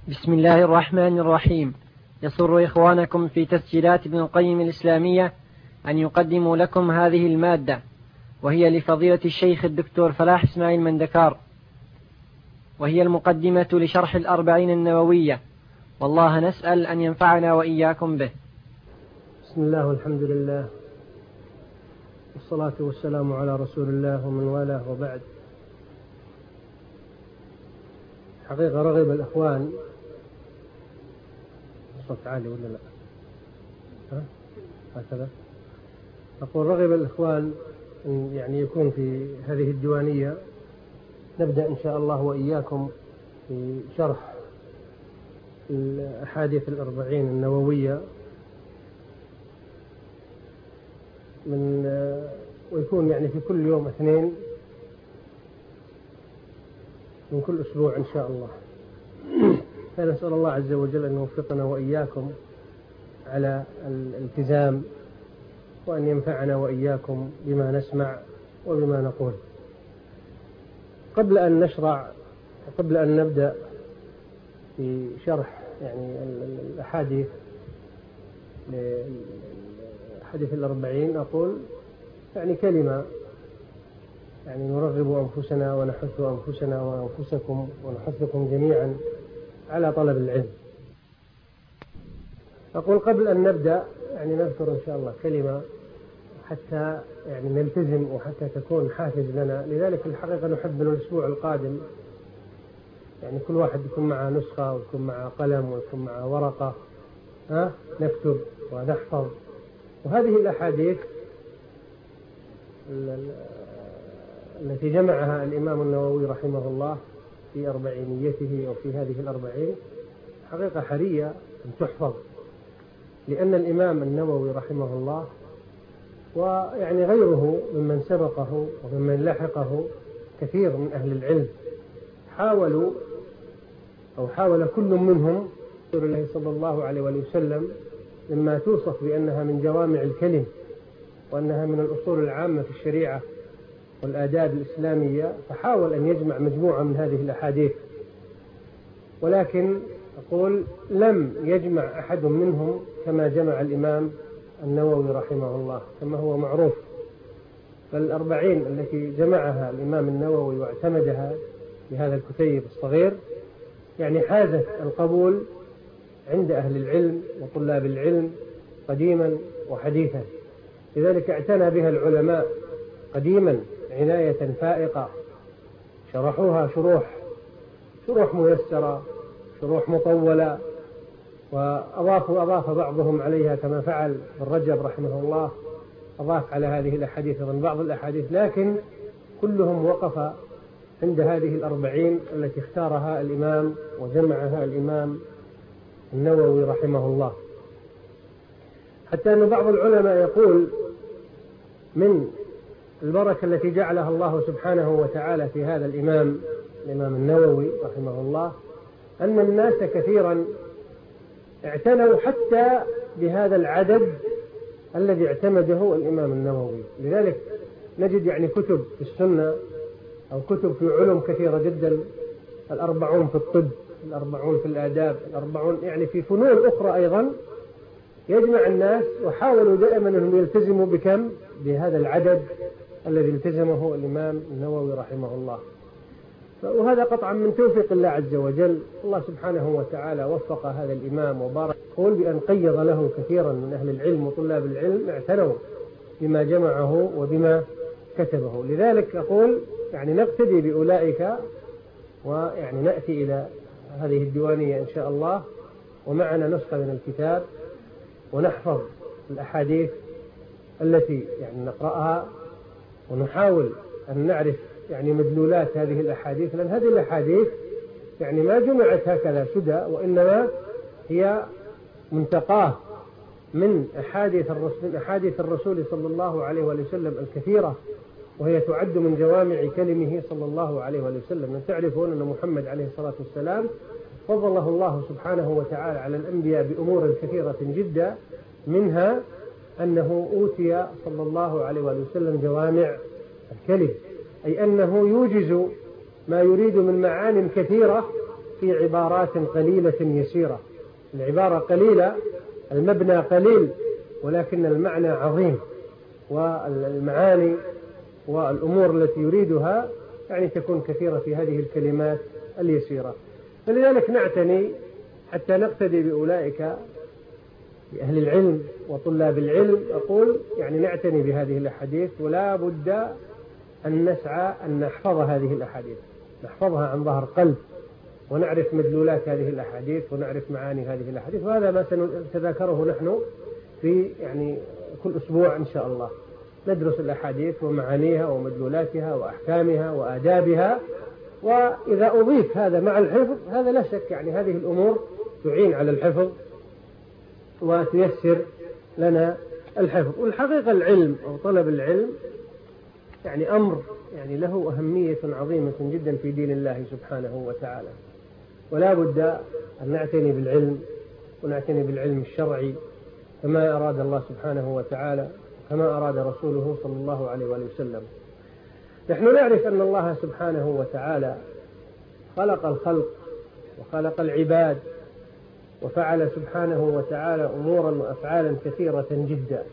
بسم الله الرحمن الرحيم. يسر إخوانكم في تسجيلات ابن القيم الإسلامية أن يقدموا لكم هذه المادة، وهي لفضيلة الشيخ الدكتور فلاح إسماعيل مندكار، وهي المقدمة لشرح الأربعين النووية، والله نسأل أن ينفعنا وإياكم به. بسم الله والحمد لله والصلاة والسلام على رسول الله ومن والاه، وبعد. حقيقة رغب الإخوان، الصوت عالي ولا لا؟ هكذا أقول رغب الإخوان أن يعني يكون في هذه الديوانية نبدأ إن شاء الله وإياكم في شرح الأحاديث الأربعين النووية ويكون يعني في كل يوم اثنين من كل أسبوع إن شاء الله. فنسأل الله عز وجل أن يوفقنا وإياكم على الالتزام، وأن ينفعنا وإياكم بما نسمع وبما نقول. قبل أن نبدأ في شرح يعني الأحاديث الأربعين، أقول يعني كلمة يعني نرغب أنفسنا ونحث أنفسنا وأنفسكم ونحثكم جميعا على طلب العلم. أقول قبل أن نبدأ يعني نذكر إن شاء الله كلمة حتى يعني نلتزم وحتى تكون حافز لنا. لذلك الحقيقة نحب من الأسبوع القادم يعني كل واحد يكون معه نسخة ويكون معه قلم ويكون معه ورقة، نكتب ونحفظ. وهذه الأحاديث التي جمعها الإمام النووي رحمه الله في أربعينيته أو في هذه الأربعين حقيقة حرية أن تحفظ، لأن الإمام النووي رحمه الله ويعني غيره ممن سبقه وممن لحقه كثير من أهل العلم حاول كل منهم رسول الله صلى الله عليه وسلم مما توصف بأنها من جوامع الكلم وأنها من الأصول العامة في الشريعة والآداب الإسلامية، فحاول أن يجمع مجموعة من هذه الأحاديث، ولكن أقول لم يجمع أحد منهم كما جمع الإمام النووي رحمه الله كما هو معروف. فالأربعين التي جمعها الإمام النووي واعتمدها في هذا الكتيب الصغير يعني حازت القبول عند أهل العلم وطلاب العلم قديما وحديثا. لذلك اعتنى بها العلماء قديما عناية فائقة، شرحوها شروح ميسرة، شروح مطولة، وأضاف بعضهم عليها كما فعل ابن رجب رحمه الله، أضاف على هذه الأحاديث من بعض الأحاديث، لكن كلهم وقف عند هذه الأربعين التي اختارها الإمام وجمعها الإمام النووي رحمه الله. حتى أن بعض العلماء يقول من البركة التي جعلها الله سبحانه وتعالى في هذا الإمام النووي رحمه الله أن الناس كثيرا اعتنوا حتى بهذا العدد الذي اعتمده الإمام النووي. لذلك نجد يعني كتب في السنة أو كتب في علوم كثيرة جدا، 40 في الطب، 40 في الآداب، 40 يعني في فنون أخرى أيضا، يجمع الناس وحاولوا دائما أنهم يلتزموا بهذا العدد الذي التزمه الإمام النووي رحمه الله. وهذا قطعا من توفيق الله عز وجل. الله سبحانه وتعالى وفق هذا الإمام وبارك يقول بأن قيض له كثيرا من أهل العلم وطلاب العلم اعتنوا بما جمعه وبما كتبه. لذلك أقول يعني نقتدي بأولئك ويعني نأتي إلى هذه الديوانية إن شاء الله ومعنا نسخة من الكتاب ونحفظ الأحاديث التي يعني نقرأها، ونحاول أن نعرف يعني مدلولات هذه الأحاديث، لأن هذه الأحاديث يعني ما جمعت هكذا سدى، وإنما هي منتقاه من أحاديث الرسول صلى الله عليه وسلم الكثيرة، وهي تعد من جوامع كلمه صلى الله عليه وسلم. تعرفون أن محمد عليه الصلاة والسلام فضله الله سبحانه وتعالى على الأنبياء بأمور كثيرة جدا، منها أنه أوتي صلى الله عليه وسلم جوامع الكلم، أي أنه يوجز ما يريد من معان كثيرة في عبارات قليلة يسيرة. العبارة قليلة، المبنى قليل، ولكن المعنى عظيم، والمعاني والأمور التي يريدها يعني تكون كثيرة في هذه الكلمات اليسيرة. فلذلك نعتني حتى نقتدي بأولئك بأهل العلم وطلاب العلم. أقول يعني نعتني بهذه الأحاديث، ولا بد أن نسعى أن نحفظ هذه الأحاديث، نحفظها عن ظهر قلب، ونعرف مدلولات هذه الأحاديث ونعرف معاني هذه الأحاديث. وهذا ما سنتذاكره نحن في يعني كل أسبوع إن شاء الله، ندرس الأحاديث ومعانيها ومدلولاتها وأحكامها وآدابها. وإذا أضيف هذا مع الحفظ، هذا لا شك يعني هذه الأمور تعين على الحفظ وتيسر لنا الحفظ. والحقيقة العلم أو طلب العلم يعني أمر يعني له أهمية عظيمة جدا في دين الله سبحانه وتعالى، ولا بد أن نعتني بالعلم، ونعتني بالعلم الشرعي كما أراد الله سبحانه وتعالى، كما أراد رسوله صلى الله عليه وآله وسلم. نحن نعرف أن الله سبحانه وتعالى خلق الخلق وخلق العباد، وفعل سبحانه وتعالى أمورا وأفعالا كثيرة جدا.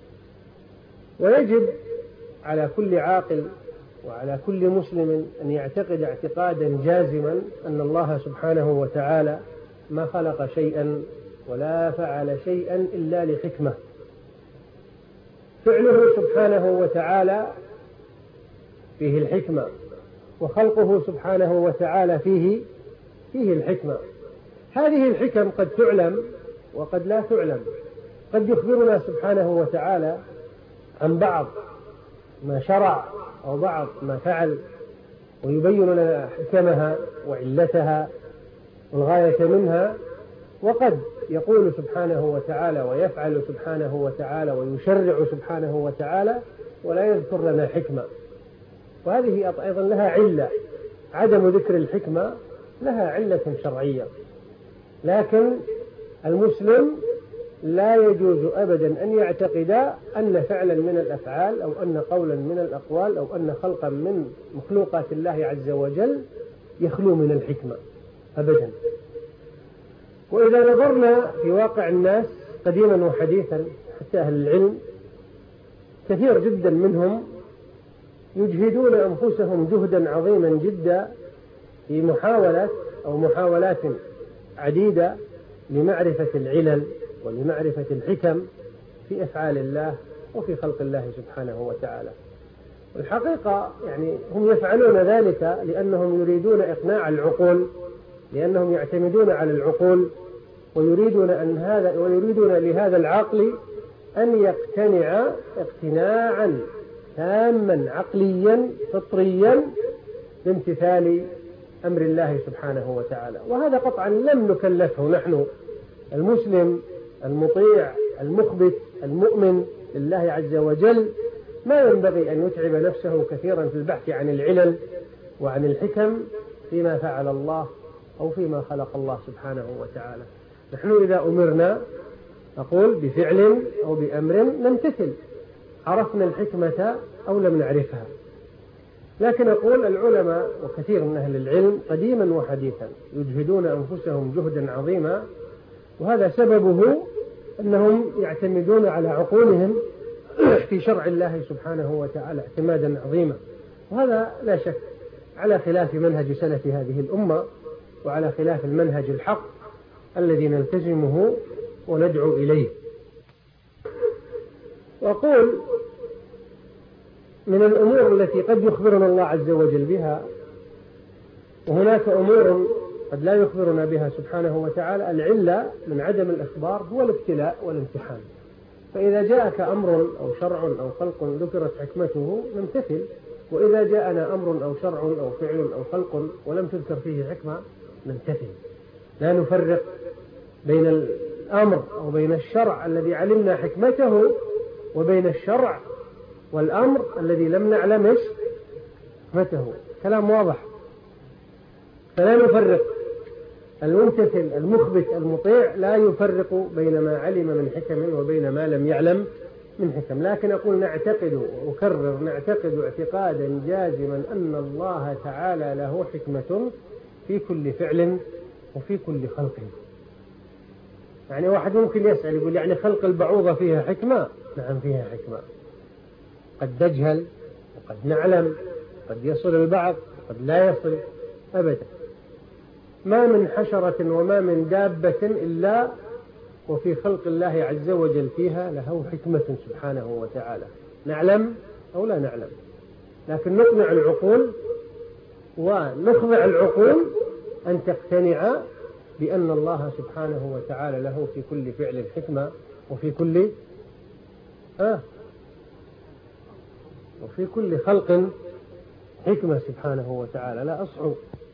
ويجب على كل عاقل وعلى كل مسلم أن يعتقد اعتقادا جازما أن الله سبحانه وتعالى ما خلق شيئا ولا فعل شيئا إلا لحكمة. فعله سبحانه وتعالى فيه الحكمة، وخلقه سبحانه وتعالى فيه الحكمة. هذه الحكم قد تعلم وقد لا تعلم. قد يخبرنا سبحانه وتعالى عن بعض ما شرع أو بعض ما فعل، ويبين لنا حكمها وعلتها والغاية منها. وقد يقول سبحانه وتعالى ويفعل سبحانه وتعالى ويشرع سبحانه وتعالى ولا يذكر لنا حكمة، وهذه أيضا لها علة. عدم ذكر الحكمة لها علة شرعية. لكن المسلم لا يجوز أبدا أن يعتقد أن فعلا من الأفعال أو أن قولا من الأقوال أو أن خلقا من مخلوقات الله عز وجل يخلو من الحكمة أبدا. وإذا نظرنا في واقع الناس قديما وحديثا حتى أهل العلم، كثير جدا منهم يجهدون أنفسهم جهدا عظيما جدا في محاولات عديدة لمعرفة العلل ولمعرفة الحكم في أفعال الله وفي خلق الله سبحانه وتعالى. والحقيقة يعني هم يفعلون ذلك لأنهم يريدون إقناع العقول، لأنهم يعتمدون على العقول، ويريدون لهذا العقل أن يقتنع اقتناعا تاما عقليا فطريا بامتثال أمر الله سبحانه وتعالى. وهذا قطعا لم نكلفه نحن المسلم المطيع المخبت المؤمن لله عز وجل. ما ينبغي أن يتعب نفسه كثيرا في البحث عن العلل وعن الحكم فيما فعل الله أو فيما خلق الله سبحانه وتعالى. نحن إذا أمرنا نقول بفعل أو بأمر نمتثل، عرفنا الحكمة أو لم نعرفها. لكن أقول العلماء وكثير من أهل العلم قديما وحديثا يجهدون أنفسهم جهدا عظيما، وهذا سببه أنهم يعتمدون على عقولهم في شرع الله سبحانه وتعالى اعتمادا عظيما. وهذا لا شك على خلاف منهج سلف هذه الأمة، وعلى خلاف المنهج الحق الذي نلتزمه وندعو إليه. وأقول من الأمور التي قد يخبرنا الله عز وجل بها، وهناك أمور قد لا يخبرنا بها سبحانه وتعالى، العلة من عدم الإخبار هو الابتلاء والامتحان. فإذا جاءك أمر أو شرع أو خلق ذكرت حكمته نمتثل، وإذا جاءنا أمر أو شرع أو فعل أو خلق ولم تذكر فيه حكمة نمتثل. لا نفرق بين الأمر أو بين الشرع الذي علمنا حكمته وبين الشرع والأمر الذي لم نعلم حكمته. كلام واضح. فلا نفرق. الممتثل المخبت المطيع لا يفرق بين ما علم من حكم وبين ما لم يعلم من حكم. لكن أقول نعتقد وأكرر نعتقد اعتقادا جازما أن الله تعالى له حكمة في كل فعل وفي كل خلق. يعني واحد ممكن يسأل يقول يعني خلق البعوضة فيها حكمة؟ نعم فيها حكمة، قد نجهل وقد نعلم، قد يصل البعض وقد لا يصل أبدا. ما من حشرة وما من دابة إلا وفي خلق الله عز وجل فيها له حكمة سبحانه وتعالى، نعلم أو لا نعلم، لكن نقنع العقول ونخضع العقول أن تقتنع بأن الله سبحانه وتعالى له في كل فعل حكمة وفي كل خلق حكمة سبحانه وتعالى لا أصعب.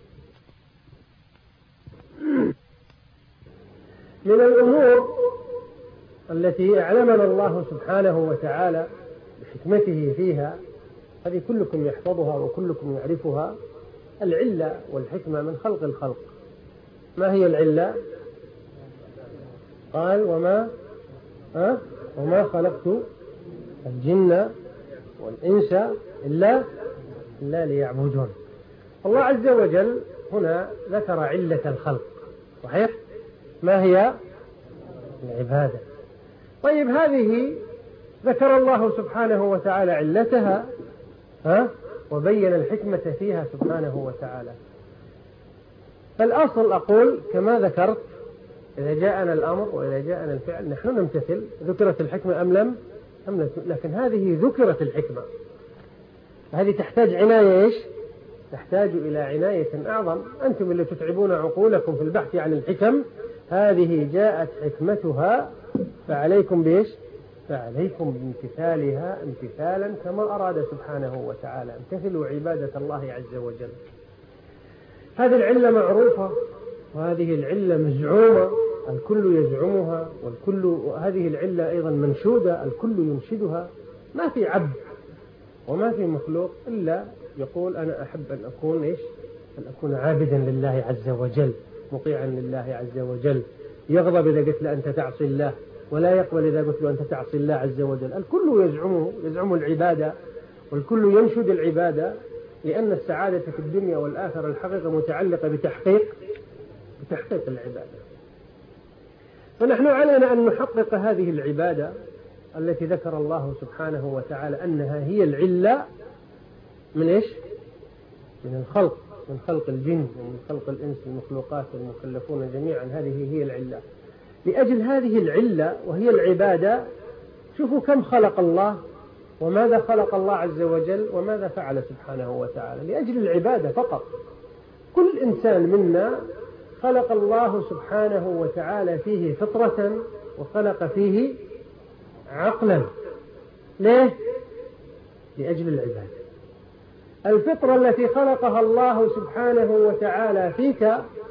من الأمور التي أعلمنا الله سبحانه وتعالى بحكمته فيها، هذه كلكم يحفظها وكلكم يعرفها، العلة والحكمة من خلق الخلق. ما هي العلة؟ قال وما خلقت الجن والإنس إلا ليعبدون. الله عز وجل هنا ذكر علة الخلق، صحيح؟ ما هي؟ العبادة. طيب هذه ذكر الله سبحانه وتعالى علتها وبين الحكمة فيها سبحانه وتعالى. فالأصل أقول كما ذكرت، إذا جاءنا الأمر وإذا جاءنا الفعل نحن نمتثل. ذكرت الحكمة أم لم؟ لكن هذه ذكرت الحكمة، هذه تحتاج عناية. تحتاج إلى عناية أعظم. أنتم اللي تتعبون عقولكم في البحث عن الحكم، هذه جاءت حكمتها، فعليكم فعليكم بامتثالها امتثالا كما أراد سبحانه وتعالى. امتثلوا عبادة الله عز وجل. هذه العلة معروفة، وهذه العلة مزعومة، الكل يزعمها، هذه العلة أيضا منشودة، الكل ينشدها. ما في عبد وما في مخلوق إلا يقول أنا أحب أن أكون عابدا لله عز وجل، مطيعا لله عز وجل، يغضب إذا قلت له أنت تعصي الله، ولا يقبل إذا قلت له أنت تعصي الله عز وجل. الكل يزعم العبادة، والكل ينشد العبادة، لأن السعادة في الدنيا والآخرة الحقيقة متعلقة بتحقيق العبادة. فنحن علينا أن نحقق هذه العبادة التي ذكر الله سبحانه وتعالى أنها هي العلة من الخلق، من خلق الجن ومن خلق الإنس، المخلوقات والمكلفون جميعا، هذه هي العلة. لأجل هذه العلة وهي العبادة، شوفوا كم خلق الله وماذا خلق الله عز وجل وماذا فعل سبحانه وتعالى لأجل العبادة فقط. كل إنسان منا خلق الله سبحانه وتعالى فيه فطرة وخلق فيه عقلا. ليه؟ لأجل العبادة. الفطرة التي خلقها الله سبحانه وتعالى فيك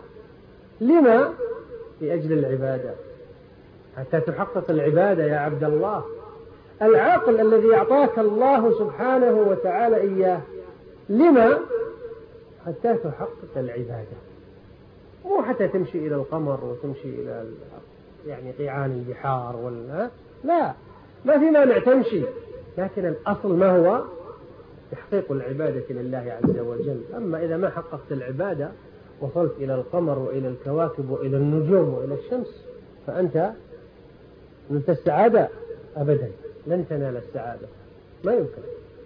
لما؟ لأجل العبادة، حتى تحقق العبادة يا عبد الله. العقل الذي أعطاك الله سبحانه وتعالى إياه لما؟ حتى تحقق العبادة، مو حتى تمشي إلى القمر وتمشي إلى قيعان البحار لا، ما في مانع تمشي، لكن الأصل ما هو؟ تحقيق العبادة لله عز وجل. أما إذا ما حققت العبادة وصلت إلى القمر وإلى الكواكب وإلى النجوم وإلى الشمس، فأنت نلت السعادة؟ أبدا، لن تنال السعادة، ما يمكن.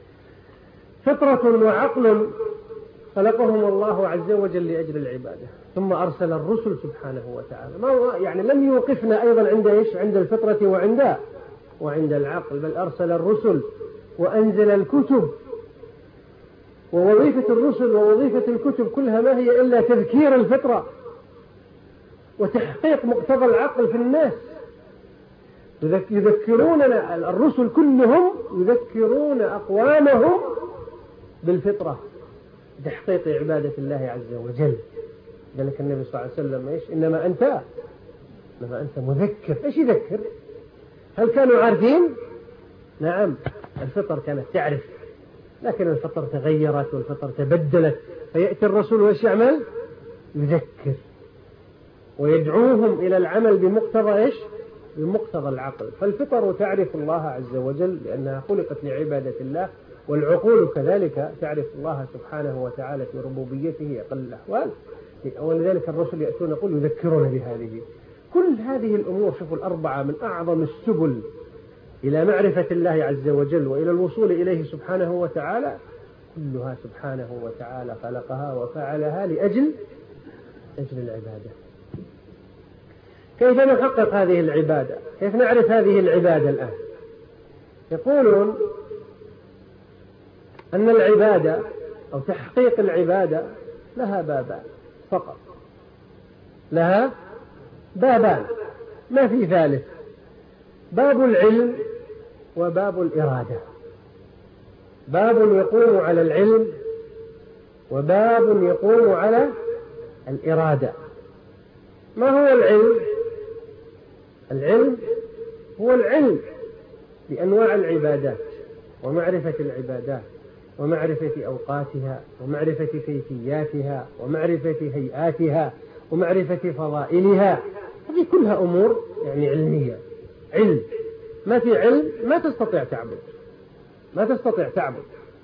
فطرة وعقل خلقهم الله عز وجل لأجل العبادة، ثم أرسل الرسل سبحانه وتعالى. ما هو لم يوقفنا أيضا عند الفطرة وعند العقل، بل أرسل الرسل وأنزل الكتب. ووظيفة الرسل ووظيفة الكتب كلها ما هي إلا تذكير الفطرة وتحقيق مقتضى العقل في الناس. يذكروننا، الرسل كلهم يذكرون أقوامهم بالفطرة، تحقيق عبادة الله عز وجل. ذلك النبي صلى الله عليه وسلم إنما أنت مذكر. إيش يذكر؟ هل كانوا عارفين؟ نعم، الفطر كانت تعرف، لكن الفطر تغيرت والفطر تبدلت، فيأتي الرسول وإيش يعمل؟ يذكر ويدعوهم إلى العمل بمقتضى العقل. فالفطر تعرف الله عز وجل لأنها خلقت لعبادة الله، والعقول كذلك تعرف الله سبحانه وتعالى في ربوبيته أقل الأحوال، ولذلك الرسل يأتون يقول يذكرون بهذه. كل هذه الأمور شوفوا الأربعة من أعظم السبل إلى معرفة الله عز وجل وإلى الوصول إليه سبحانه وتعالى، كلها سبحانه وتعالى خلقها وفعلها لأجل العبادة. كيف نحقق هذه العبادة؟ كيف نعرف هذه العبادة الآن؟ يقولون أن العبادة أو تحقيق العبادة لها بابان فقط، لها بابان ما في ثالث، باب العلم وباب الإرادة. باب يقوم على العلم وباب يقوم على الإرادة. ما هو العلم؟ العلم هو العلم بأنواع العبادات ومعرفة العبادات ومعرفة أوقاتها ومعرفة كيفياتها ومعرفة هيئاتها ومعرفة فضائلها. هذه كلها أمور يعني علمية. علم، ما في علم ما تستطيع تعبد.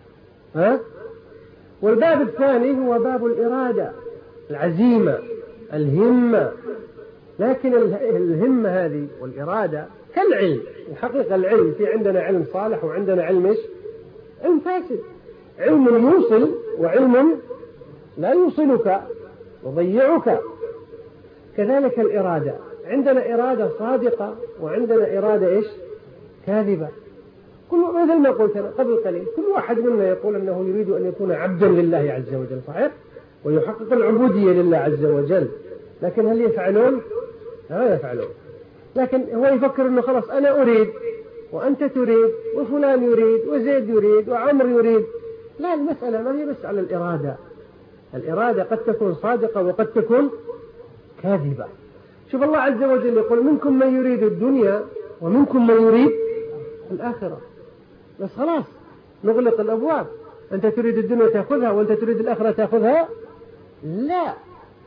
والباب الثاني هو باب الإرادة، العزيمة، الهمة. لكن الهمة هذه والإرادة كالعلم. الحقيقة العلم في عندنا علم صالح وعندنا علم علم فاسد، علم يوصل وعلم لا يوصلك وضيعك. كذلك الإرادة، عندنا إرادة صادقة وعندنا إرادة كاذبة. مثل ما قلت أنا قبل قليل، كل واحد منا يقول أنه يريد أن يكون عبدا لله عز وجل، صحيح، ويحقق العبودية لله عز وجل، لكن هل يفعلون؟ لا يفعلون. لكن هو يفكر أنه خلاص أنا أريد وأنت تريد وفلان يريد وزيد يريد وعمر يريد. لا، المسألة ما هي بس على الإرادة. الإرادة قد تكون صادقة وقد تكون كاذبة. شوف الله عز وجل يقول منكم من يريد الدنيا ومنكم من يريد الآخرة. بس خلاص نغلق الأبواب، أنت تريد الدنيا تأخذها وأنت تريد الآخرة تأخذها؟ لا،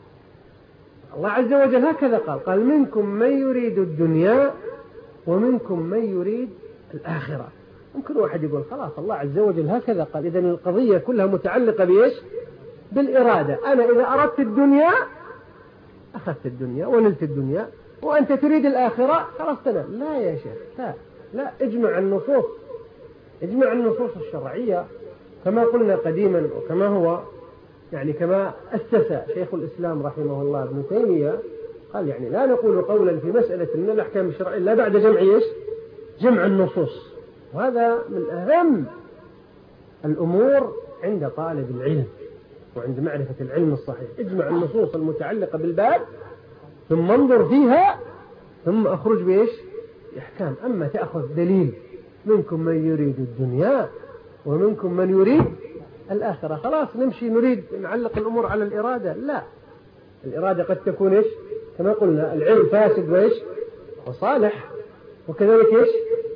الله عز وجل هكذا قال منكم من يريد الدنيا ومنكم من يريد الآخرة. ممكن واحد يقول خلاص الله عز وجل هكذا قال، إذن القضية كلها متعلقة بالإرادة. أنا إذا أردت الدنيا أخذت الدنيا ونلت الدنيا، وأنت تريد الآخرة خلاص تنام. لا يا شيخ، لا، اجمع النصوص الشرعية كما قلنا قديما، وكما هو يعني كما أسس شيخ الإسلام رحمه الله ابن تيمية، قال يعني لا نقول قولا في مسألة من الأحكام الشرعية إلا بعد جمع النصوص. وهذا من أهم الأمور عند طالب العلم وعند معرفة العلم الصحيح. اجمع النصوص المتعلقة بالباب ثم انظر فيها ثم أخرج بإحكام. أما تأخذ دليل منكم من يريد الدنيا ومنكم من يريد الآخرة، خلاص نمشي نريد نعلق الأمور على الإرادة. لا، الإرادة قد تكون كما قلنا العلم فاسد وصالح، وكذلك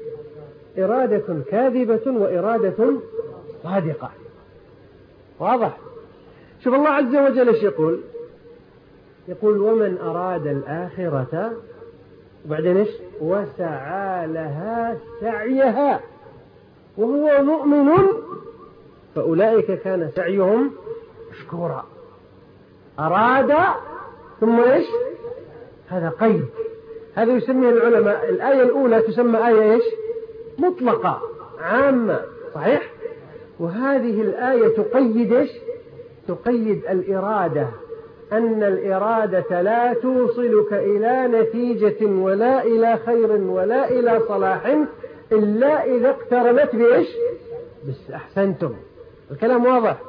إرادة كاذبة وإرادة صادقة. واضح؟ شوف الله عز وجل ايش يقول ومن أراد الآخرة وبعدين وسعى لها سعيها وهو مؤمن فأولئك كان سعيهم مشكورا. أراد ثم هذا قيد، هذا يسميه العلماء الآية الأولى تسمى آية مطلقة عامة، صحيح؟ وهذه الآية تقيد الإرادة، أن الإرادة لا توصلك إلى نتيجة ولا إلى خير ولا إلى صلاح إلا إذا اقترنت بس أحسنتم، الكلام واضح.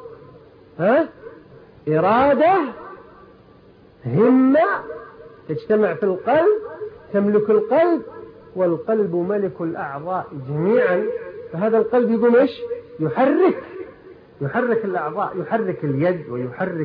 إرادة، همة تجتمع في القلب تملك القلب، والقلب ملك الأعضاء جميعا. فهذا القلب يقوم يحرك الأعضاء، يحرك اليد ويحرك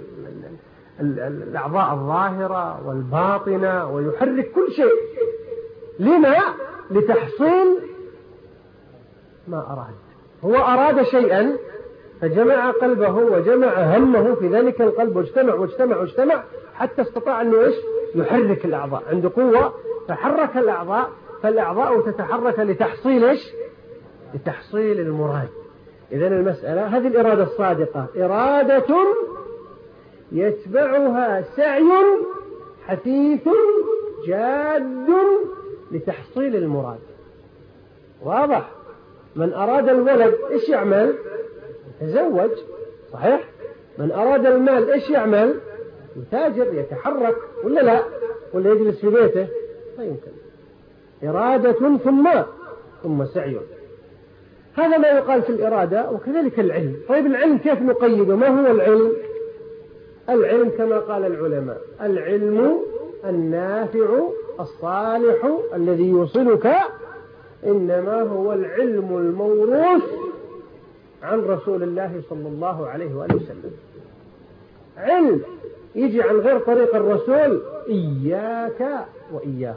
الأعضاء الظاهرة والباطنة ويحرك كل شيء. لما؟ لتحصيل ما أراد. هو أراد شيئا فجمع قلبه وجمع همه في ذلك القلب واجتمع حتى استطاع أنه يحرك الأعضاء. عنده قوة فحرك الأعضاء، فالأعضاء تتحرك لتحصيل المراد. إذن المسألة هذه الإرادة الصادقة إرادة يتبعها سعي حثيث جاد لتحصيل المراد. واضح؟ من أراد الولد إيش يعمل؟ يتزوج، صحيح؟ من أراد المال إيش يعمل؟ يتاجر، يتحرك، ولا لا؟ ولا يجلس في بيته؟ لا يمكن. إرادة ثم سعي. هذا ما يقال في الإرادة. وكذلك العلم. طيب العلم كيف نقيده؟ ما هو العلم؟ العلم كما قال العلماء: العلم النافع الصالح الذي يوصلك إنما هو العلم الموروث عن رسول الله صلى الله عليه وآله وسلم. علم يجي عن غير طريق الرسول إياك وإياه.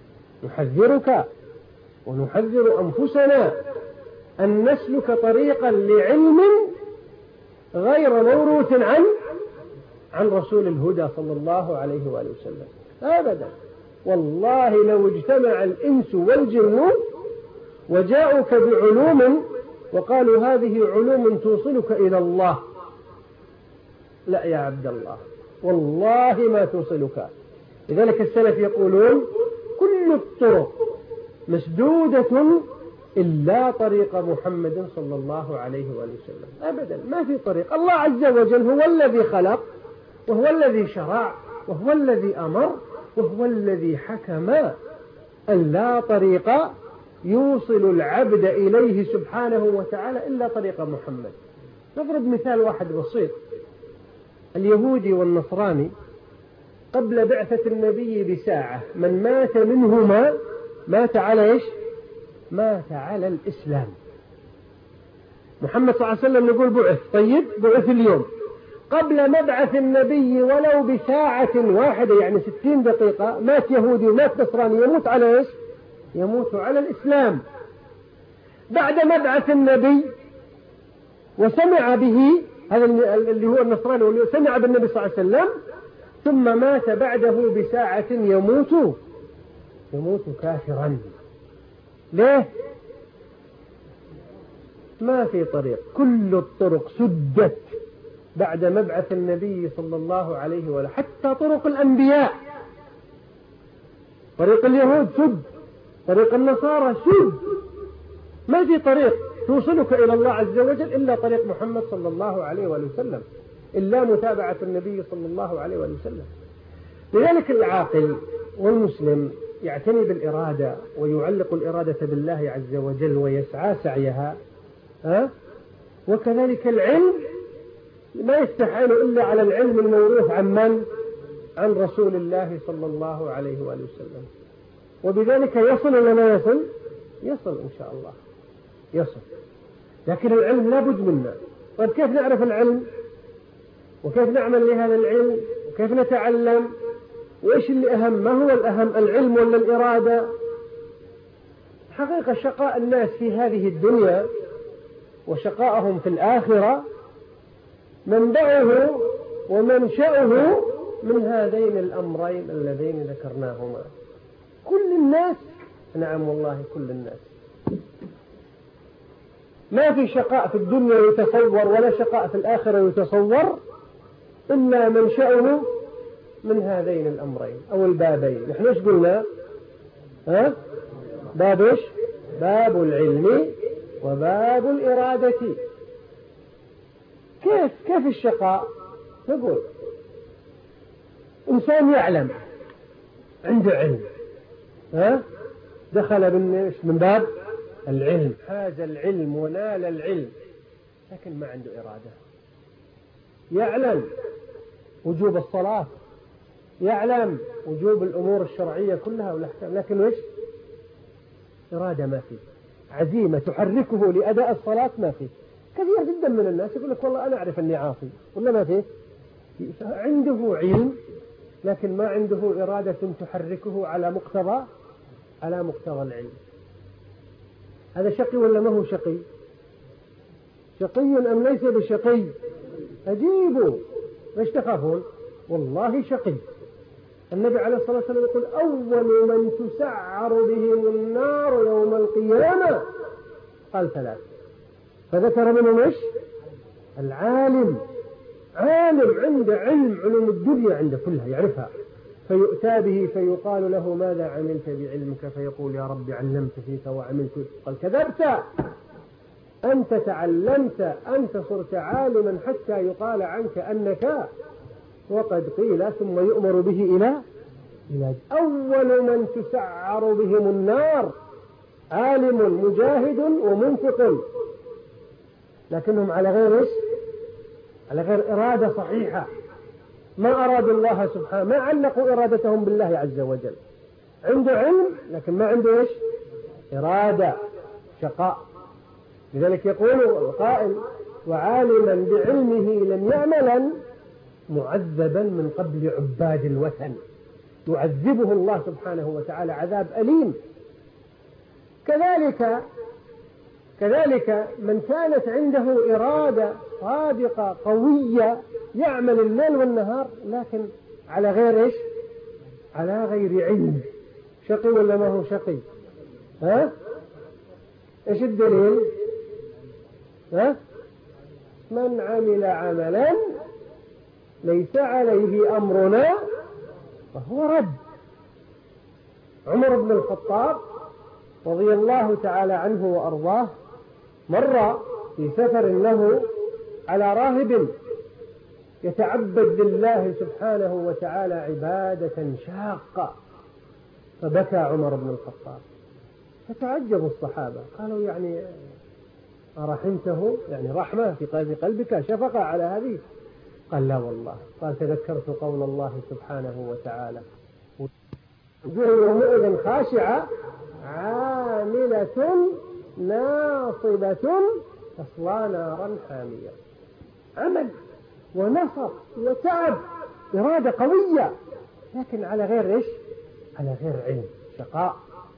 نحذرك ونحذر أنفسنا أن نسلك طريقا لعلم غير موروث عن رسول الهدى صلى الله عليه وآله وسلم أبدا. والله لو اجتمع الإنس والجن وجاءوك بعلوم وقالوا هذه علوم توصلك إلى الله، لا يا عبد الله، والله ما توصلك. لذلك السلف يقولون: كل الطرق مسدودة إلا طريق محمد صلى الله عليه وآله وسلم. أبدا ما في طريق. الله عز وجل هو الذي خلق، وهو الذي شرع، وهو الذي أمر، وهو الذي حكم أن لا طريق يوصل العبد إليه سبحانه وتعالى إلا طريق محمد. نضرب مثال واحد بسيط. اليهودي والنصراني قبل بعثة النبي بساعة من مات منهما مات على إيش؟ مات على الإسلام. محمد صلى الله عليه وسلم نقول بعث، طيب بعث اليوم. قبل مبعث النبي ولو بساعة واحدة يعني 60 دقيقة مات يهودي ومات نصراني، يموت على إيش؟ يموت على الإسلام. بعد مبعث النبي وسمع به، هذا اللي هو النصراني واللي سمع بالنبي صلى الله عليه وسلم، ثم مات بعده بساعة يموت كافرا. ليه؟ ما في طريق. كل الطرق سدت بعد مبعث النبي صلى الله عليه وسلم، حتى طرق الأنبياء. طريق اليهود سد، طريق النصارى سد. ما في طريق توصلك إلى الله عز وجل إلا طريق محمد صلى الله عليه وسلم، إلا متابعة النبي صلى الله عليه وسلم. لذلك العاقل والمسلم يعتني بالإرادة ويعلق الإرادة بالله عز وجل ويسعى سعيها. وكذلك العلم ما يستحيل إلا على العلم الموروث عن من؟ عن رسول الله صلى الله عليه وآله وسلم. وبذلك يصل ولا ما يصل؟ يصل إن شاء الله يصل. لكن العلم لا بد منه. طيب كيف نعرف العلم؟ وكيف نعمل لهذا العلم؟ وكيف نتعلم؟ وإيش اللي أهم؟ ما هو الأهم، العلم ولا الإرادة؟ حقيقة شقاء الناس في هذه الدنيا وشقاءهم في الآخرة منبعه ومنشأه من هذين الأمرين اللذين ذكرناهما. كل الناس، نعم والله كل الناس، ما في شقاء في الدنيا يتصور ولا شقاء في الآخرة يتصور إلا منشأه من هذين الأمرين أو البابين. نحن ايش قلنا؟ باب ايش؟ باب العلم وباب الإرادة. كيف الشقاء؟ نقول إنسان يعلم، عنده علم، دخل من باب العلم، حاز العلم ونال العلم، لكن ما عنده إرادة. يعلم وجوب الصلاة، يعلم وجوب الأمور الشرعية كلها والأحكام، لكن وش؟ إرادة ما فيه، عزيمة تحركه لأداء الصلاة ما فيه. كثير جدا من الناس يقول لك والله أنا أعرف أني عاصي، ولا ما فيه؟ عنده علم لكن ما عنده إرادة تحركه على مقتضى العلم. هذا شقي ولا ما هو شقي؟ شقي أم ليس بشقي؟ أجيبوا، ليش تخافون؟ والله شقي. النبي عليه الصلاة والسلام يقول أول من تسعر بهم النار يوم القيامة قال 3، فذكر منهم ايش؟ العالم عالم عنده علوم الدنيا عنده كلها يعرفها، فيؤتى به فيقال له ماذا عملت بعلمك؟ فيقول يا رب علمت فيك وعملت. قال كذبت، أنت تعلمت، أنت صرت عالما حتى يقال عنك أنك، وقد قيل ثم يؤمر به إلى أول من تسعر بهم النار عالم مجاهد ومنفق، لكنهم على غير على غير إرادة صحيحة، ما أرادوا الله سبحانه، ما علقوا إرادتهم بالله عز وجل. عنده علم لكن ما عنده إرادة، شقاء. لذلك يقول القائل وعالما بعلمه لم يعملا معذبا من قبل عباد الوثن، يعذبه الله سبحانه وتعالى عذاب أليم. كذلك من كانت عنده إرادة صادقة قوية يعمل الليل والنهار لكن على غير على غير علم، شقي ولا ما هو شقي؟ ايش الدليل؟ من عمل عملا ليس عليه أمرنا فهو رد. عمر بن الخطاب رضي الله تعالى عنه وأرضاه مر في سفر له على راهب يتعبد لله سبحانه وتعالى عبادة شاقة، فبكى عمر بن الخطاب، فتعجب الصحابة قالوا يعني أرحمته؟ يعني رحمة في قلبك، شفقة على هذه؟ قال لا والله، قال تذكرت قول الله سبحانه وتعالى يومئذ خاشعة عاملة ناصبة تصلى نارا حامية. عمل ونصر وتعب، إرادة قوية، لكن على غير على غير علم، شقاء.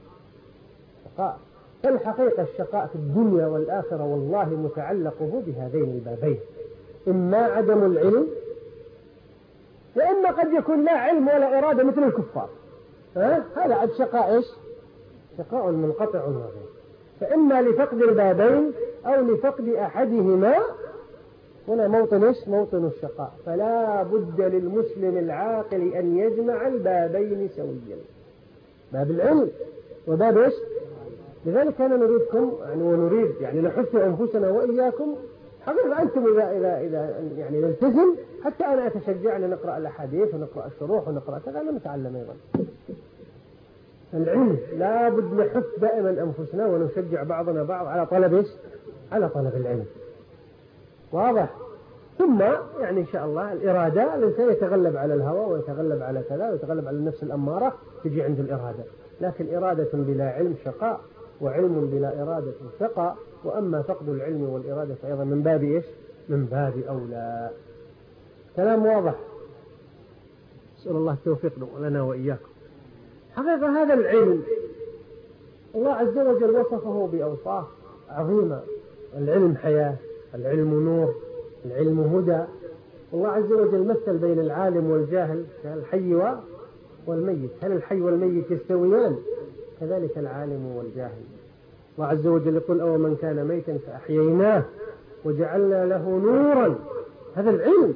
فالحقيقة الشقاء في الدنيا والآخرة والله متعلقه بهذين البابين، إما عدم العلم، وإما قد يكون لا علم ولا إرادة مثل الكفار. هذا عد شقاء شقاء منقطع وغير، فإما لفقد البابين أو لفقد أحدهما. هنا موطن الشقاء، فلا بد للمسلم العاقل أن يجمع البابين سويا، باب العلم وباب لذلك أنا نريدكم ونريد نحث أنفسنا وإياكم حقيقة أنتم إذا نلتزم، حتى أنا أتشجع أن نقرأ الأحاديث ونقرأ الشروح ونقرأ كذا، أنا نتعلم أيضا العلم. لا بد نحث دائما أنفسنا ونشجع بعضنا بعض على طلب على طلب العلم، واضح. ثم إن شاء الله الإرادة، الإنسان يتغلب على الهوى ويتغلب على كذا ويتغلب على النفس الأمارة، تجي عند الإرادة. لكن إرادة بلا علم شقاء، وعلم بلا إرادة شقاء. وأما فقد العلم والإرادة فأيضا من باب من باب أولى. كلام واضح، أسأل الله التوفيق لنا وإياكم. حقيقة هذا العلم الله عز وجل وصفه بأوصاف عظيمة. العلم حياة، العلم نور، العلم هدى. الله عز وجل مثل بين العالم والجاهل كالحي والميت. هل الحي والميت يستويان؟ كذلك العالم والجاهل. الله عز وجل يقول أو من كان ميتا فأحييناه وجعلنا له نورا، هذا العلم،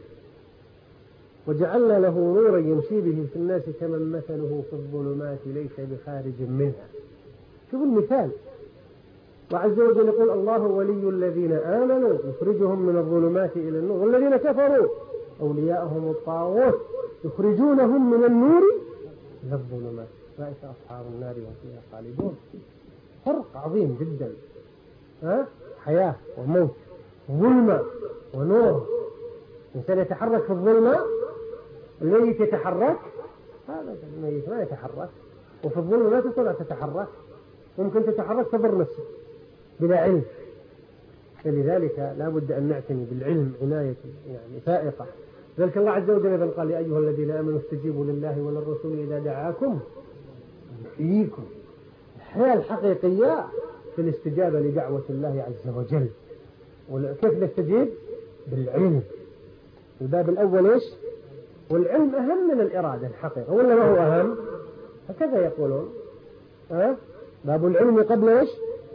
وجعلنا له نورا يمشي به في الناس كمن مثله في الظلمات ليس بخارج منها. شوفوا المثال. الله عز وجل يقول الله ولي الذين آمنوا يخرجهم من الظلمات إلى النور، والذين كفروا أولياءهم الطاغوت يخرجونهم من النور إلى الظلمات أولئك أصحاب النار هم فيها خالدون. فرق عظيم جدا. حياة وموت، ظلمة ونور. الإنسان يتحرك في الظلمة، الميت يتحرك، هذا الميت ما يتحرك، وفي الظلمة لا تستطيع تتحرك، ممكن تتحرك تضر نفسك بلا علم. فلذلك لا بد أن نعتني بالعلم عناية فائقة. ذلك الله عز وجل قال يا أيها الذين آمنوا استجيبوا لله وللرسول إذا دعاكم يحييكم. الحياة الحقيقية في الاستجابة لدعوة الله عز وجل. وكيف نستجيب؟ بالعلم. الباب الأول والعلم أهم من الإرادة الحقيقة، ولا ما هو أهم؟ هكذا يقولون. باب العلم قبل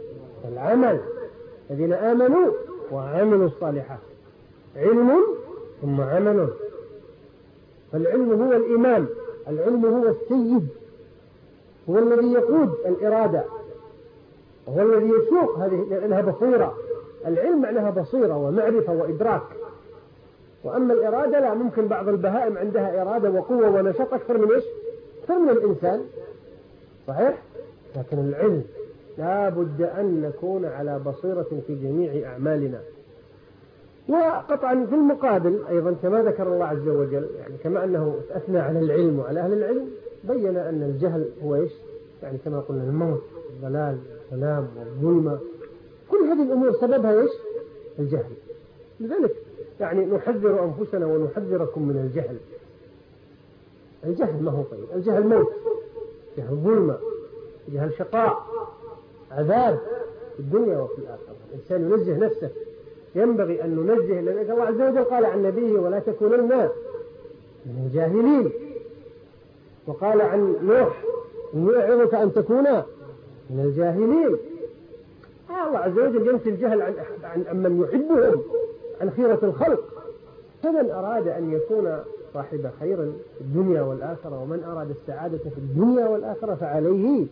العمل. الذين آمنوا وعملوا الصالحات. علم ثم عمل. فالعلم هو الإمام، العلم هو السيد، هو الذي يقود الإرادة، وهو الذي يسوق هذه لها بصيرة. العلم معناها بصيرة ومعرفة وإدراك. وأما الإرادة لا، ممكن بعض البهائم عندها إرادة وقوة ونشاط أكثر من إيش؟ أكثر من الإنسان، صحيح؟ لكن العلم لا بد أن نكون على بصيرة في جميع أعمالنا. وقطعا في المقابل أيضا كما ذكر الله عز وجل، يعني كما أنه أثنى على العلم وعلى أهل العلم، بين أن الجهل هو إيش؟ يعني كما قلنا الموت، الضلال، الظلام والظلمة، كل هذه الأمور سببها إيش؟ الجهل. لذلك يعني نحذر أنفسنا ونحذركم من الجهل. الجهل ما هو طيب، الجهل موت، جهل ظلمة، جهل شقاء، عذاب في الدنيا وفي الآخرة. الإنسان ينزه نفسه، ينبغي أن ننزه، لأن الله عز وجل قال عن نبيه ولا تكونن من الجاهلين. وقال عن نوح إن يعظك أن تكون من الجاهلين. الله عز وجل ينفي الجهل عن من يحبهم، عن خيرة الخلق. فمن أراد أن يكون صاحب خير في الدنيا والآخرة، ومن أراد السعادة في الدنيا والآخرة، فعليه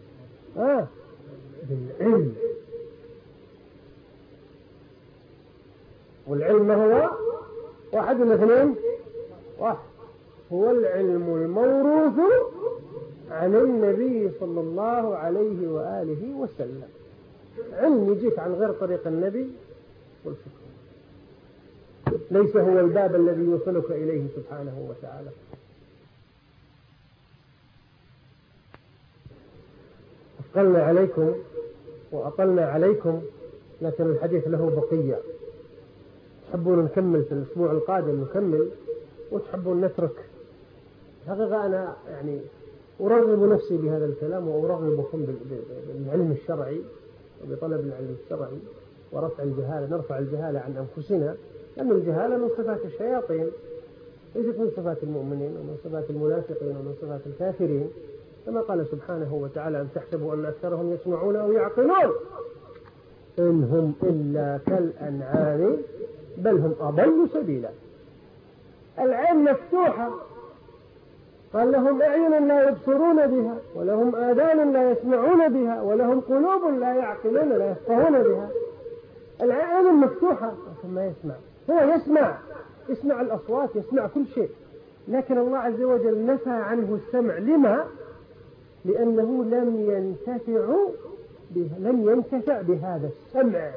بالعلم. والعلم ما هو؟ واحد ولا اثنين؟ واحد. هو العلم الموروث عن النبي صلى الله عليه وآله وسلم. علم يجيك عن غير طريق النبي والفكر، ليس هو الباب الذي يوصلك إليه سبحانه وتعالى. أثقلنا عليكم وأطلنا عليكم، لكن الحديث له بقية. تحبون نكمل في الأسبوع القادم نكمل، وتحبون نترك. حقيقة أنا يعني أرغب نفسي بهذا الكلام، وأرغبكم بالعلم الشرعي وبطلب العلم الشرعي ورفع الجهالة. نرفع الجهالة عن أنفسنا، لأن الجهالة من صفات الشياطين، ليست من صفات المؤمنين ومن صفات المنافقين ومن صفات الكافرين. كما قال سبحانه وتعالى: أم تحسبوا أن أكثرهم يسمعون أو يعقلون إن هم إلا كالأنعام بل هم أضل سبيلا. العين مفتوحة، قال: لهم أعين لا يبصرون بها، ولهم آذان لا يسمعون بها، ولهم قلوب لا يعقلون لا يفقهون بها. العين مفتوحة لكن ما يسمع. هو يسمع الأصوات، يسمع كل شيء، لكن الله عز وجل نفى عنه السمع. لما؟ لأنه لم ينتفع بهذا السمع،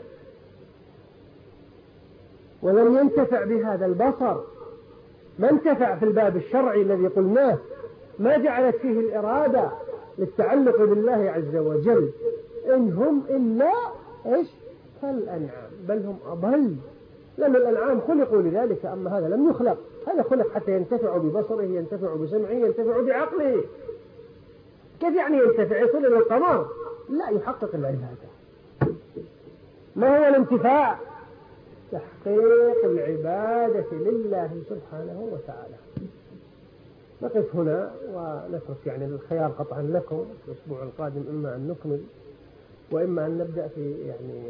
ولم ينتفع بهذا البصر. ما انتفع في الباب الشرعي الذي قلناه، ما جعلت فيه الإرادة للتعلق بالله عز وجل. إن هم إلا إيش؟ كالأنعام بل هم أضل. لأن الأنعام خلقوا لذلك، أما هذا لم يخلق. هذا خلق حتى ينتفع ببصره، ينتفع بسمعه، ينتفع بعقله. كيف يعني ينتفع؟ يصل إلى القمر؟ لا، يحقق العبادة. ما هو الانتفاع؟ تحقيق العبادة لله سبحانه وتعالى. نقف هنا ونترك يعني الخيار قطعا لكم في الأسبوع القادم، إما أن نكمل وإما أن نبدأ في يعني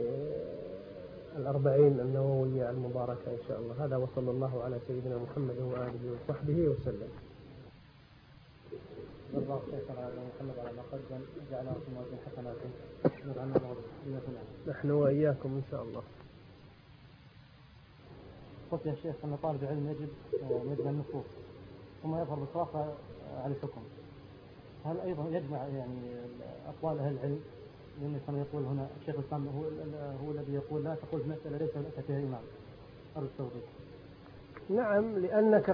40 النووية المباركة إن شاء الله. هذا وصلى الله على سيدنا محمد وآله وصحبه وسلم. الله شيخنا على محمد على ما قدم، جعلنا في موازين حسناتكم، نجعلنا الله. نحن وإياكم إن شاء الله. قلت يا شيخ أن طالب العلم يجمع النصوص ثم يظهر بصراحة على الحكم. هل أيضا يجمع يعني أقوال أهل العلم؟ لأن كما يقول هنا الشيخ الإسلام هو الذي يقول لا تقول مسألة ليس لك فيها إمام. أرجو التوضيح. نعم، لأنك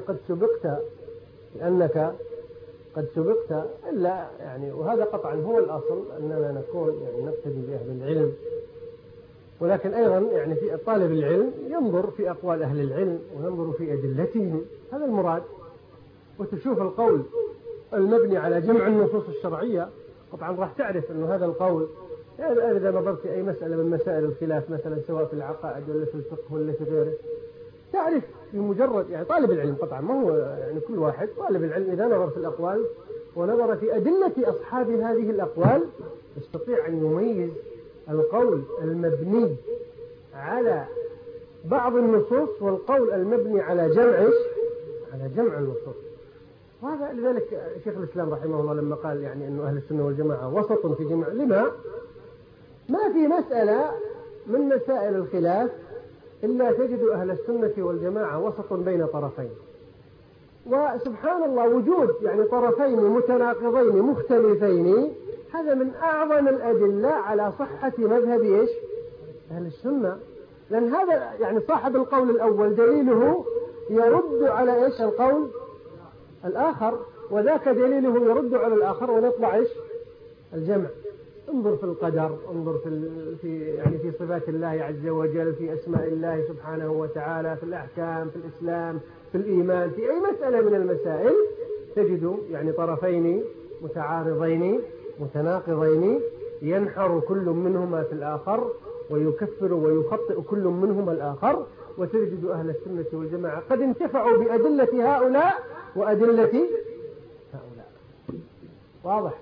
قد سبقت إلا يعني، وهذا قطعا هو الأصل أننا نكون يعني نقتدي بأهل العلم. ولكن أيضا يعني في طالب العلم ينظر في أقوال أهل العلم وينظر في أدلتهم، هذا المراد. وتشوف القول المبني على جمع النصوص الشرعية، قطعا راح تعرف أنه هذا القول، يعني إذا نظرت في أي مسألة من مسائل الخلاف مثلا، سواء في العقائد ولا في الفقه ولا في غيره، تعرف بمجرد يعني طالب العلم قطعا ما هو يعني كل واحد، طالب العلم إذا نظر في الأقوال ونظر في أدلة أصحاب هذه الأقوال يستطيع أن يميز القول المبني على بعض النصوص والقول المبني على جمع على جمع النصوص. وهذا لذلك شيخ الإسلام رحمه الله لما قال يعني أنه أهل السنة والجماعة وسط في جمع، لما؟ ما في مسألة من مسائل الخلاف إلا تجد أهل السنة والجماعة وسط بين طرفين. وسبحان الله وجود يعني طرفين متناقضين مختلفين هذا من أعظم الأدلة على صحة مذهب إيش؟ أهل السنة. لأن هذا يعني صاحب القول الأول دليله يرد على إيش القول الآخر، وذاك دليله يرد على الآخر، ونطلع إيش الجمع. انظر في القدر، انظر في صفات الله عز وجل، في أسماء الله سبحانه وتعالى، في الأحكام، في الإسلام، في الإيمان، في أي مسألة من المسائل تجد يعني طرفين متعارضين متناقضين ينحر كل منهما في الآخر ويكفر ويخطئ كل منهما الآخر، وتجد أهل السنة والجماعة قد انتفعوا بأدلة هؤلاء وأدلة هؤلاء. واضح؟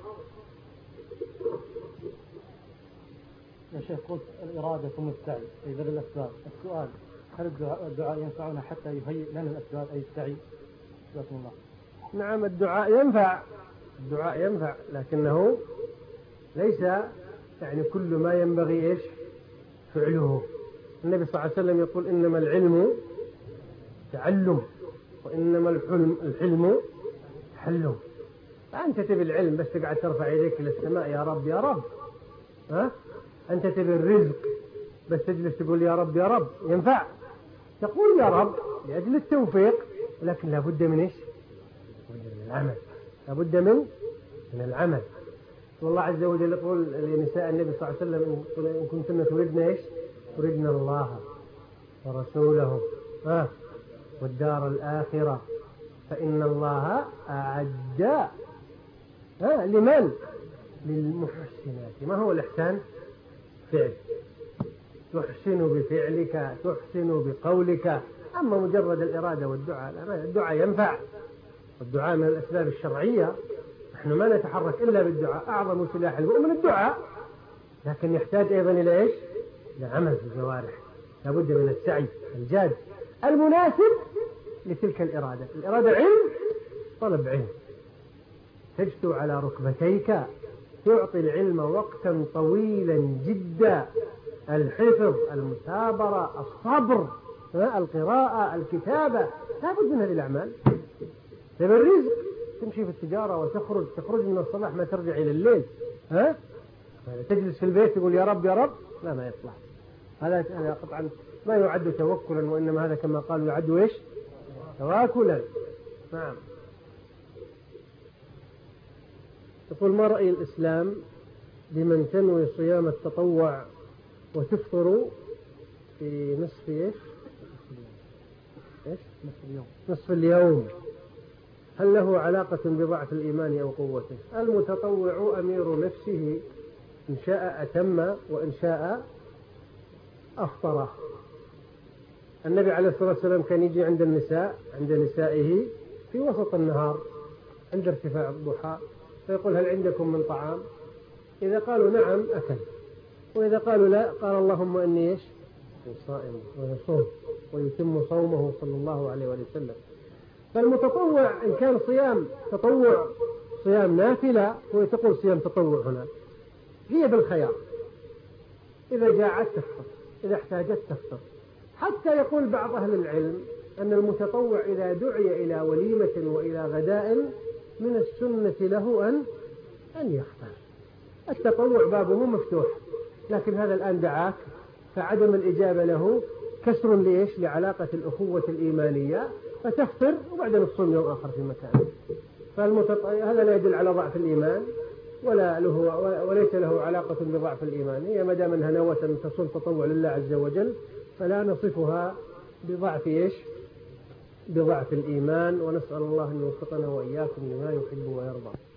يا شيخ قلت الإرادة ثم السعي أي بدل الأسباب. السؤال هل الدعاء ينفعنا حتى يهيئ لنا الأسباب أي السعي؟ جزاكم الله. نعم الدعاء ينفع، الدعاء ينفع، لكنه ليس يعني كل ما ينبغي إيش فعله. النبي صلى الله عليه وسلم يقول إنما العلم تعلم وإنما الحلم حلم. فأنت تبي العلم بس تقعد ترفع يديك إلى السماء يا رب يا رب، ها؟ أنت تبي الرزق بس تجلس تقول يا رب يا رب، ينفع؟ تقول يا رب لأجل التوفيق، لكن لابد من إيش؟ لابد من العمل، لابد من العمل. والله عز وجل يقول لنساء النبي صلى الله عليه وسلم إن كنتن تردن إيش؟ تردن الله ورسوله والدار الآخرة فإن الله أعد لمن؟ للمحسنات. ما هو الإحسان؟ فعل، تحسن بفعلك، تحسن بقولك. أما مجرد الإرادة والدعاء لا، الدعاء ينفع، والدعاء من الأسباب الشرعية، نحن ما نتحرك إلا بالدعاء، أعظم سلاح المؤمن الدعاء، لكن يحتاج أيضا إلى إيش؟ لعمل في الجوارح، لابد من السعي الجاد المناسب لتلك الإرادة. الإرادة علم، طلب علم، تجثو على ركبتيك، تعطي العلم وقتا طويلا جدا، الحفظ، المثابرة، الصبر، القراءة، الكتابة، لابد من هذه الأعمال. تبي الرزق تمشي في التجارة وتخرج من الصباح ما ترجع إلى الليل، تجلس في البيت تقول يا رب يا رب، لا ما يصلح. هذا قطعا ما يعد توكلا، وإنما هذا كما قالوا يعد إيش؟ تواكلا. نعم. يقول ما رأي الإسلام لمن تنوي صيام التطوع وتفطر في نصف إيش؟ نصف اليوم، هل له علاقة بضعف الإيمان أو قوته؟ المتطوع أمير نفسه، إن شاء أتم وإن شاء أفطر. النبي عليه الصلاة والسلام كان يجي عند نسائه في وسط النهار عند ارتفاع الضحى فيقول هل عندكم من طعام؟ إذا قالوا نعم أكل، وإذا قالوا لا قال اللهم إني إيش؟ صائم، ويصوم ويتم صومه صلى الله عليه وسلم. فالمتطوع إن كان صيام تطوع صيام نافلة، هو تقول صيام تطوع هنا هي بالخيار، إذا جاعت تفطر، إذا احتاجت تفطر. حتى يقول بعض أهل العلم أن المتطوع إذا دعي إلى وليمة وإلى غداء من السنة له أن يفطر. التطوع بابه مفتوح، لكن هذا الآن دعاك، فعدم الإجابة له كسر لإيش؟ لعلاقة الأخوة الإيمانية، فتفطر وبعدين تصوم يوم آخر في مكان. هذا لا يدل على ضعف الإيمان وليس له علاقة بضعف الإيمان. هي مدام أنها نوة تصوم تطوع لله عز وجل فلا نصفها بضعف إيش؟ بضعف الإيمان. ونسأل الله أن يوفقنا وإياكم لما يحب ويرضى.